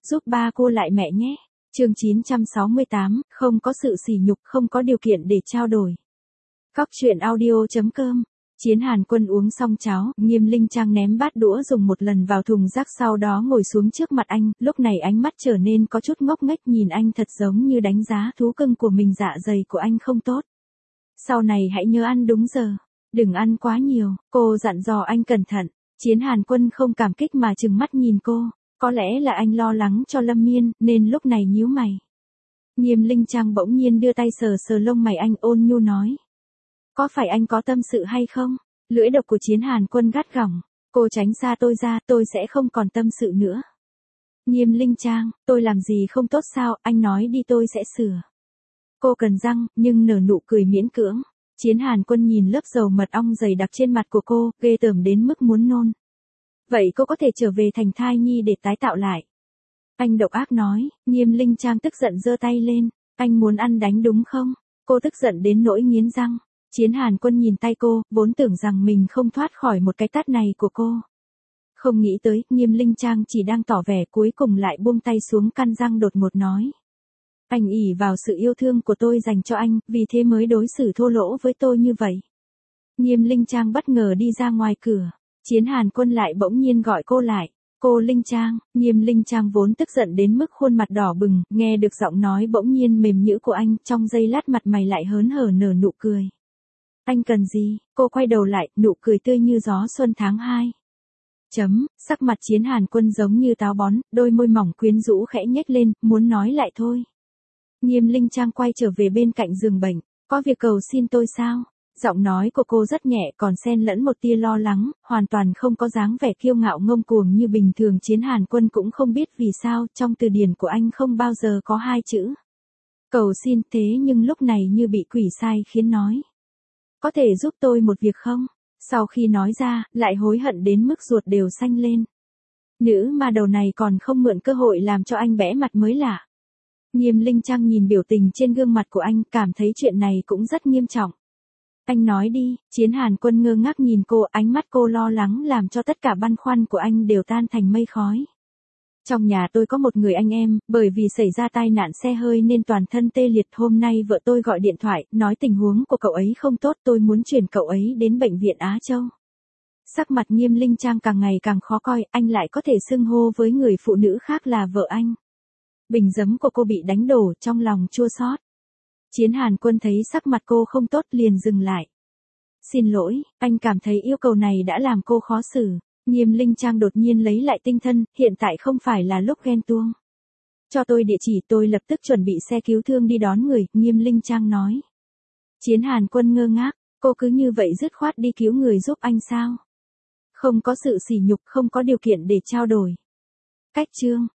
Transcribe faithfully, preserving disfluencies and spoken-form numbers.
giúp ba cô lại mẹ nhé. Chương chín trăm sáu mươi tám, không có sự sỉ nhục, không có điều kiện để trao đổi. Cóc truyện audio chấm com. Chiến Hàn Quân uống xong cháo, Nghiêm Linh Trang ném bát đũa dùng một lần vào thùng rác, sau đó ngồi xuống trước mặt anh, lúc này ánh mắt trở nên có chút ngốc nghếch nhìn anh, thật giống như đánh giá thú cưng của mình dạ dày của anh không tốt. Sau này hãy nhớ ăn đúng giờ, đừng ăn quá nhiều, cô dặn dò anh cẩn thận. Chiến Hàn Quân không cảm kích mà trừng mắt nhìn cô, có lẽ là anh lo lắng cho Lâm Miên, nên lúc này nhíu mày. Nghiêm Linh Trang bỗng nhiên đưa tay sờ sờ lông mày anh, ôn nhu nói. Có phải anh có tâm sự hay không? Lưỡi độc của Chiến Hàn Quân gắt gỏng. Cô tránh xa tôi ra, tôi sẽ không còn tâm sự nữa. Nghiêm Linh Trang, tôi làm gì không tốt sao, anh nói đi tôi sẽ sửa. Cô cần răng, nhưng nở nụ cười miễn cưỡng. Chiến Hàn Quân nhìn lớp dầu mật ong dày đặc trên mặt của cô, ghê tởm đến mức muốn nôn. Vậy cô có thể trở về thành thai nhi để tái tạo lại. Anh độc ác nói. Nghiêm Linh Trang tức giận giơ tay lên. Anh muốn ăn đánh đúng không? Cô tức giận đến nỗi nghiến răng. Chiến Hàn Quân nhìn tay cô, vốn tưởng rằng mình không thoát khỏi một cái tát này của cô. Không nghĩ tới, Nghiêm Linh Trang chỉ đang tỏ vẻ, cuối cùng lại buông tay xuống, căn răng đột ngột nói. Anh ỷ vào sự yêu thương của tôi dành cho anh, vì thế mới đối xử thô lỗ với tôi như vậy. Nghiêm Linh Trang bất ngờ đi ra ngoài cửa. Chiến Hàn Quân lại bỗng nhiên gọi cô lại. Cô Linh Trang. Nghiêm Linh Trang vốn tức giận đến mức khuôn mặt đỏ bừng, nghe được giọng nói bỗng nhiên mềm nhũ của anh, trong giây lát mặt mày lại hớn hở nở nụ cười. Anh cần gì? Cô quay đầu lại, nụ cười tươi như gió xuân tháng hai. Chấm, sắc mặt Chiến Hàn Quân giống như táo bón, đôi môi mỏng quyến rũ khẽ nhếch lên, muốn nói lại thôi. Nghiêm Linh Trang quay trở về bên cạnh giường bệnh. Có việc cầu xin tôi sao? Giọng nói của cô rất nhẹ, còn xen lẫn một tia lo lắng, hoàn toàn không có dáng vẻ kiêu ngạo ngông cuồng như bình thường. Chiến Hàn Quân cũng không biết vì sao, trong từ điển của anh không bao giờ có hai chữ cầu xin, thế nhưng lúc này như bị quỷ sai khiến nói. Có thể giúp tôi một việc không? Sau khi nói ra, lại hối hận đến mức ruột đều xanh lên. Nữ ma đầu này còn không mượn cơ hội làm cho anh bẽ mặt mới lạ. Nghiêm Linh Trang nhìn biểu tình trên gương mặt của anh, cảm thấy chuyện này cũng rất nghiêm trọng. Anh nói đi. Chiến Hàn Quân ngơ ngác nhìn cô, ánh mắt cô lo lắng làm cho tất cả băn khoăn của anh đều tan thành mây khói. Trong nhà tôi có một người anh em, bởi vì xảy ra tai nạn xe hơi nên toàn thân tê liệt. Hôm nay vợ tôi gọi điện thoại, nói tình huống của cậu ấy không tốt, tôi muốn chuyển cậu ấy đến bệnh viện Á Châu. Sắc mặt Nghiêm Linh Trang càng ngày càng khó coi, anh lại có thể xưng hô với người phụ nữ khác là vợ anh. Bình giấm của cô bị đánh đổ, trong lòng chua xót. Chiến Hàn Quân thấy sắc mặt cô không tốt liền dừng lại. Xin lỗi, anh cảm thấy yêu cầu này đã làm cô khó xử. Nghiêm Linh Trang đột nhiên lấy lại tinh thần, hiện tại không phải là lúc ghen tuông. Cho tôi địa chỉ, tôi lập tức chuẩn bị xe cứu thương đi đón người, Nghiêm Linh Trang nói. Chiến Hàn Quân ngơ ngác, cô cứ như vậy dứt khoát đi cứu người giúp anh sao? Không có sự sỉ nhục, không có điều kiện để trao đổi. Cách chương